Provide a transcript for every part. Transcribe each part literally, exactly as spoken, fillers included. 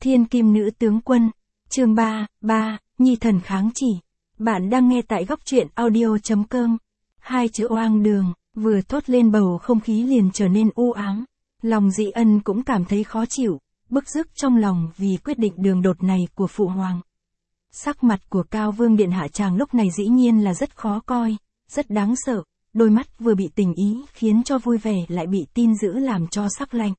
Thiên Kim Nữ Tướng Quân, chương ba, ba, Nhi Thần Kháng Chỉ. Bạn đang nghe tại góc truyện audio chấm com. Hai chữ oang đường, vừa thốt lên bầu không khí liền trở nên u ám. Lòng Dĩ Ân cũng cảm thấy khó chịu, bức rứt trong lòng vì quyết định đường đột này của Phụ Hoàng. Sắc mặt của Cao Vương Điện Hạ chàng lúc này dĩ nhiên là rất khó coi, rất đáng sợ, đôi mắt vừa bị tình ý khiến cho vui vẻ lại bị tin dữ làm cho sắc lạnh.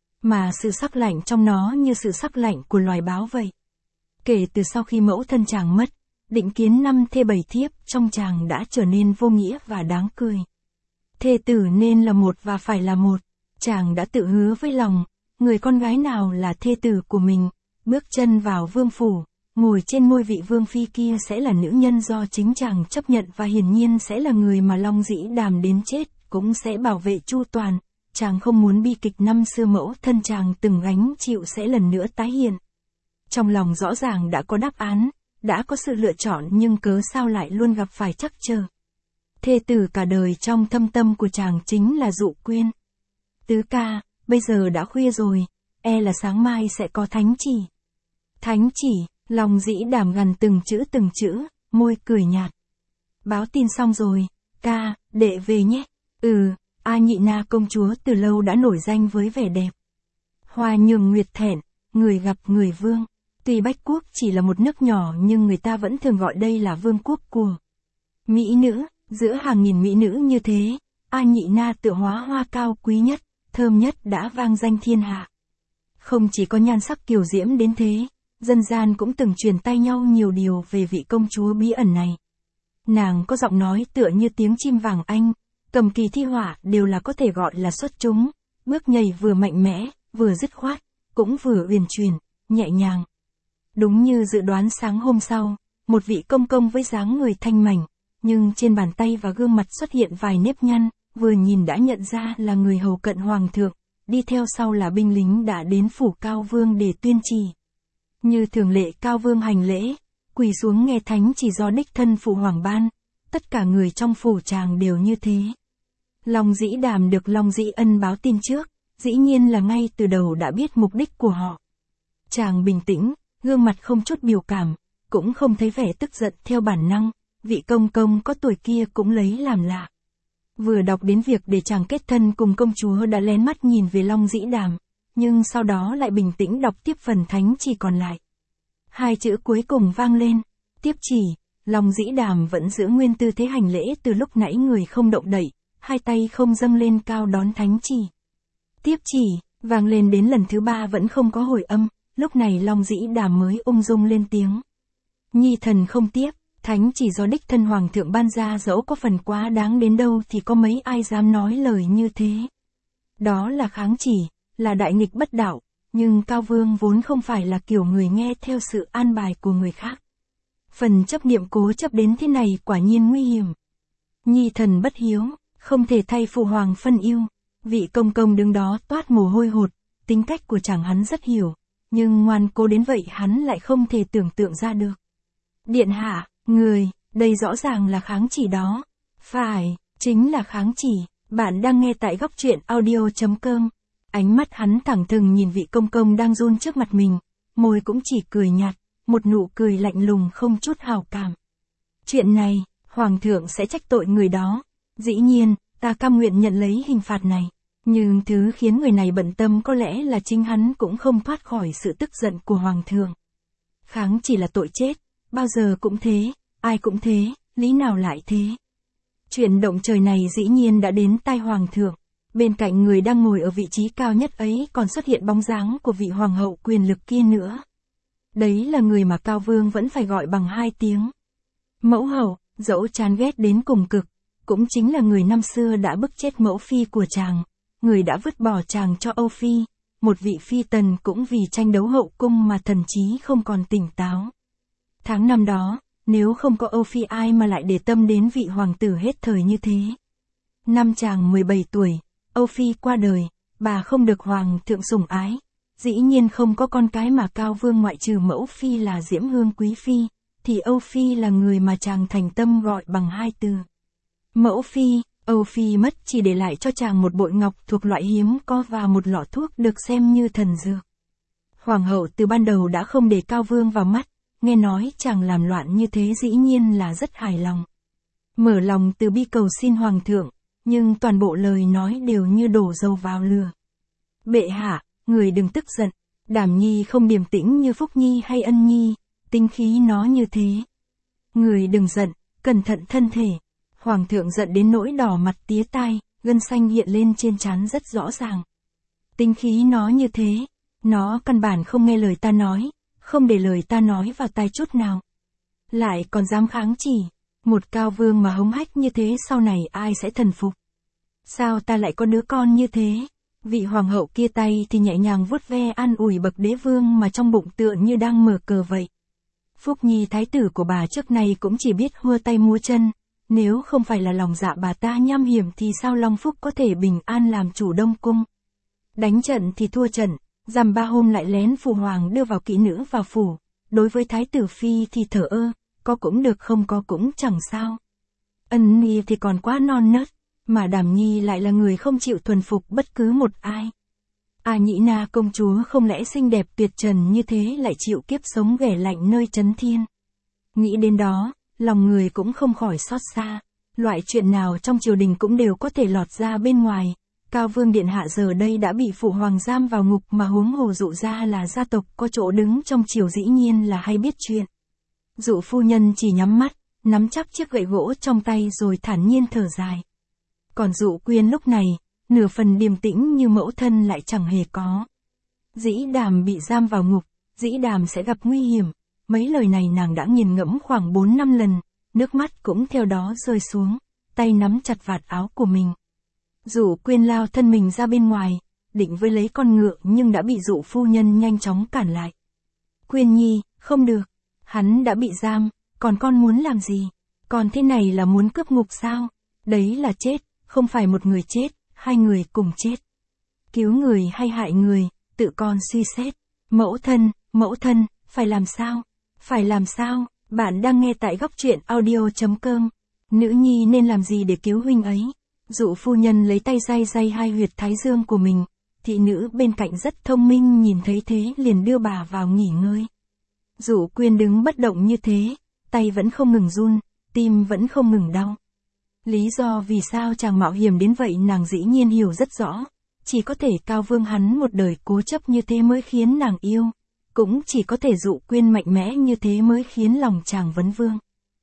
Mà sự sắc lạnh trong nó như sự sắc lạnh của loài báo vậy. Kể từ sau khi mẫu thân chàng mất, định kiến năm thê bảy thiếp trong chàng đã trở nên vô nghĩa và đáng cười. Thê tử nên là một và phải là một, chàng đã tự hứa với lòng, người con gái nào là thê tử của mình, bước chân vào vương phủ, ngồi trên ngôi vị vương phi kia sẽ là nữ nhân do chính chàng chấp nhận và hiển nhiên sẽ là người mà Long Dĩ Đàm đến chết cũng sẽ bảo vệ chu toàn. Chàng không muốn bi kịch năm xưa mẫu thân chàng từng gánh chịu sẽ lần nữa tái hiện. Trong lòng rõ ràng đã có đáp án, đã có sự lựa chọn nhưng cớ sao lại luôn gặp phải trắc trở. Thê tử cả đời trong thâm tâm của chàng chính là Dụ Quyên. Tứ ca, bây giờ đã khuya rồi, e là sáng mai sẽ có thánh chỉ. Thánh chỉ, Long Dĩ Đàm gằn từng chữ từng chữ, môi cười nhạt. Báo tin xong rồi, ca, đệ về nhé. Ừ. A Nhị Na công chúa từ lâu đã nổi danh với vẻ đẹp. Hoa nhường nguyệt thẹn, người gặp người vương. Tuy Bách Quốc chỉ là một nước nhỏ nhưng người ta vẫn thường gọi đây là vương quốc của mỹ nữ. Giữa hàng nghìn mỹ nữ như thế, A Nhị Na tựa hóa hoa cao quý nhất, thơm nhất đã vang danh thiên hạ. Không chỉ có nhan sắc kiều diễm đến thế, dân gian cũng từng truyền tay nhau nhiều điều về vị công chúa bí ẩn này. Nàng có giọng nói tựa như tiếng chim vàng anh. Cầm kỳ thi họa đều là có thể gọi là xuất chúng, bước nhảy vừa mạnh mẽ, vừa dứt khoát, cũng vừa uyển chuyển, nhẹ nhàng. Đúng như dự đoán sáng hôm sau, một vị công công với dáng người thanh mảnh, nhưng trên bàn tay và gương mặt xuất hiện vài nếp nhăn, vừa nhìn đã nhận ra là người hầu cận hoàng thượng, đi theo sau là binh lính đã đến phủ Cao Vương để tuyên chỉ. Như thường lệ Cao Vương hành lễ, quỳ xuống nghe thánh chỉ do đích thân phụ hoàng ban, tất cả người trong phủ chàng đều như thế. Long Dĩ Đàm được Long Dĩ Ân báo tin trước, dĩ nhiên là ngay từ đầu đã biết mục đích của họ. Chàng bình tĩnh, gương mặt không chút biểu cảm, cũng không thấy vẻ tức giận theo bản năng, vị công công có tuổi kia cũng lấy làm lạ. Vừa đọc đến việc để chàng kết thân cùng công chúa đã lén mắt nhìn về Long Dĩ Đàm, nhưng sau đó lại bình tĩnh đọc tiếp phần thánh chỉ còn lại. Hai chữ cuối cùng vang lên, tiếp chỉ, Long Dĩ Đàm vẫn giữ nguyên tư thế hành lễ từ lúc nãy người không động đậy. Hai tay không dâng lên cao đón thánh chỉ. Tiếp chỉ, vang lên đến lần thứ ba vẫn không có hồi âm, lúc này Long Dĩ Đàm mới ung dung lên tiếng. Nhi thần không tiếp, thánh chỉ do đích thân hoàng thượng ban ra dẫu có phần quá đáng đến đâu thì có mấy ai dám nói lời như thế. Đó là kháng chỉ, là đại nghịch bất đạo, nhưng Cao Vương vốn không phải là kiểu người nghe theo sự an bài của người khác. Phần chấp niệm cố chấp đến thế này quả nhiên nguy hiểm. Nhi thần bất hiếu. Không thể thay phụ hoàng phân yêu, vị công công đứng đó toát mồ hôi hột, tính cách của chàng hắn rất hiểu, nhưng ngoan cố đến vậy hắn lại không thể tưởng tượng ra được. Điện hạ, người, đây rõ ràng là kháng chỉ đó. Phải, chính là kháng chỉ, bạn đang nghe tại góc truyện audio chấm com. Ánh mắt hắn thẳng thừng nhìn vị công công đang run trước mặt mình, môi cũng chỉ cười nhạt, một nụ cười lạnh lùng không chút hào cảm. Chuyện này, hoàng thượng sẽ trách tội người đó. Dĩ nhiên, ta cam nguyện nhận lấy hình phạt này, nhưng thứ khiến người này bận tâm có lẽ là chính hắn cũng không thoát khỏi sự tức giận của hoàng thượng. Kháng chỉ là tội chết, bao giờ cũng thế, ai cũng thế, lý nào lại thế. Chuyện động trời này dĩ nhiên đã đến tai hoàng thượng, bên cạnh người đang ngồi ở vị trí cao nhất ấy còn xuất hiện bóng dáng của vị hoàng hậu quyền lực kia nữa. Đấy là người mà Cao Vương vẫn phải gọi bằng hai tiếng. Mẫu hậu, dẫu chán ghét đến cùng cực. Cũng chính là người năm xưa đã bức chết mẫu phi của chàng, người đã vứt bỏ chàng cho Âu Phi, một vị phi tần cũng vì tranh đấu hậu cung mà thần trí không còn tỉnh táo. Tháng năm đó, nếu không có Âu Phi ai mà lại để tâm đến vị hoàng tử hết thời như thế. Năm chàng mười bảy tuổi, Âu Phi qua đời, bà không được hoàng thượng sủng ái, dĩ nhiên không có con cái mà Cao Vương ngoại trừ mẫu phi là Diễm Hương Quý Phi, thì Âu Phi là người mà chàng thành tâm gọi bằng hai từ. Mẫu phi, Âu Phi mất chỉ để lại cho chàng một bội ngọc thuộc loại hiếm có và một lọ thuốc được xem như thần dược. Hoàng hậu từ ban đầu đã không để Cao Vương vào mắt, nghe nói chàng làm loạn như thế dĩ nhiên là rất hài lòng. Mở lòng từ bi cầu xin Hoàng thượng, nhưng toàn bộ lời nói đều như đổ dầu vào lửa. Bệ hạ, người đừng tức giận, Đàm Nhi không điềm tĩnh như Phúc Nhi hay Ân Nhi, tính khí nó như thế. Người đừng giận, cẩn thận thân thể. Hoàng thượng giận đến nỗi đỏ mặt tía tai, gân xanh hiện lên trên trán rất rõ ràng. Tính khí nó như thế, nó căn bản không nghe lời ta nói, không để lời ta nói vào tai chút nào. Lại còn dám kháng chỉ, một Cao Vương mà hống hách như thế sau này ai sẽ thần phục. Sao ta lại có đứa con như thế? Vị hoàng hậu kia tay thì nhẹ nhàng vuốt ve an ủi bậc đế vương mà trong bụng tựa như đang mở cờ vậy. Phúc Nhi thái tử của bà trước này cũng chỉ biết hua tay múa chân, nếu không phải là lòng dạ bà ta nham hiểm thì sao Long Phúc có thể bình an làm chủ Đông Cung. Đánh trận thì thua trận, dằm ba hôm lại lén phụ hoàng đưa vào kỹ nữ vào phủ, đối với thái tử phi thì thở ơ, có cũng được không có cũng chẳng sao. Ân Nhi thì còn quá non nớt, mà Đàm Nhi lại là người không chịu thuần phục bất cứ một ai. A Nhĩ Na công chúa không lẽ xinh đẹp tuyệt trần như thế lại chịu kiếp sống ghẻ lạnh nơi chấn thiên. Nghĩ đến đó, lòng người cũng không khỏi xót xa, loại chuyện nào trong triều đình cũng đều có thể lọt ra bên ngoài. Cao Vương điện hạ giờ đây đã bị phụ hoàng giam vào ngục mà huống hồ Dụ gia là gia tộc có chỗ đứng trong triều dĩ nhiên là hay biết chuyện. Dụ phu nhân chỉ nhắm mắt, nắm chắc chiếc gậy gỗ trong tay rồi thản nhiên thở dài. Còn Dụ Quyên lúc này, nửa phần điềm tĩnh như mẫu thân lại chẳng hề có. Dĩ Đàm bị giam vào ngục, Dĩ Đàm sẽ gặp nguy hiểm, mấy lời này nàng đã nghiền ngẫm khoảng bốn năm lần, nước mắt cũng theo đó rơi xuống, tay nắm chặt vạt áo của mình. Dụ Quyên lao thân mình ra bên ngoài, định với lấy con ngựa nhưng đã bị Dụ phu nhân nhanh chóng cản lại. Quyên Nhi, không được, hắn đã bị giam, còn con muốn làm gì? Còn thế này là muốn cướp ngục sao? Đấy là chết, không phải một người chết, hai người cùng chết. Cứu người hay hại người, tự con suy xét. Mẫu thân, mẫu thân, phải làm sao? Phải làm sao? Bạn đang nghe tại góc truyện audio chấm com. Nữ nhi nên làm gì để cứu huynh ấy? Dụ phu nhân lấy tay day day hai huyệt thái dương của mình. Thị nữ bên cạnh rất thông minh nhìn thấy thế liền đưa bà vào nghỉ ngơi. Dụ Quyên đứng bất động như thế, tay vẫn không ngừng run, tim vẫn không ngừng đau. Lý do vì sao chàng mạo hiểm đến vậy nàng dĩ nhiên hiểu rất rõ. Chỉ có thể Cao Vương hắn một đời cố chấp như thế mới khiến nàng yêu. Cũng chỉ có thể Dụ Quyên mạnh mẽ như thế mới khiến lòng chàng vấn vương.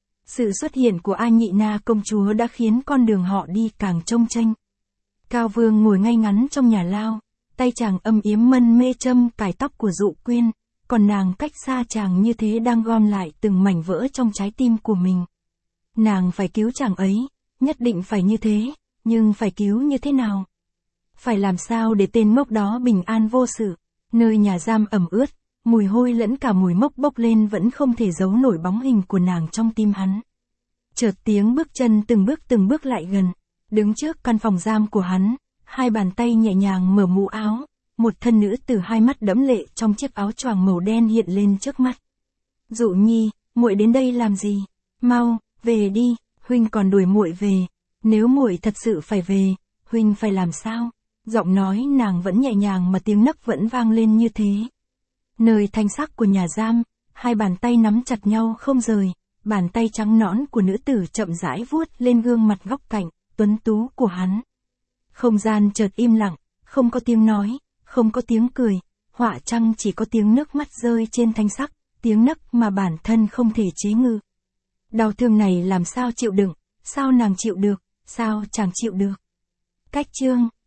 Sự xuất hiện của A Nhĩ Na công chúa đã khiến con đường họ đi càng trông chênh. Cao Vương ngồi ngay ngắn trong nhà lao, tay chàng âm yếm mân mê châm cài tóc của Dụ Quyên, còn nàng cách xa chàng như thế đang gom lại từng mảnh vỡ trong trái tim của mình. Nàng phải cứu chàng ấy, nhất định phải như thế, nhưng phải cứu như thế nào? Phải làm sao để tên ngốc đó bình an vô sự? Nơi nhà giam ẩm ướt, mùi hôi lẫn cả mùi mốc bốc lên vẫn không thể giấu nổi bóng hình của nàng trong tim hắn. Chợt tiếng bước chân từng bước từng bước lại gần, đứng trước căn phòng giam của hắn, hai bàn tay nhẹ nhàng mở mũ áo, một thân nữ tử hai mắt đẫm lệ trong chiếc áo choàng màu đen hiện lên trước mắt. Dụ Nhi, muội đến đây làm gì? Mau, về đi, huynh còn đuổi muội về. Nếu muội thật sự phải về, huynh phải làm sao? Giọng nói nàng vẫn nhẹ nhàng mà tiếng nấc vẫn vang lên như thế. Nơi thanh sắc của nhà giam, hai bàn tay nắm chặt nhau không rời, bàn tay trắng nõn của nữ tử chậm rãi vuốt lên gương mặt góc cạnh, tuấn tú của hắn. Không gian chợt im lặng, không có tiếng nói, không có tiếng cười, họa chăng chỉ có tiếng nước mắt rơi trên thanh sắc, tiếng nấc mà bản thân không thể chế ngự. Đau thương này làm sao chịu đựng, sao nàng chịu được, sao chàng chịu được. Cách chương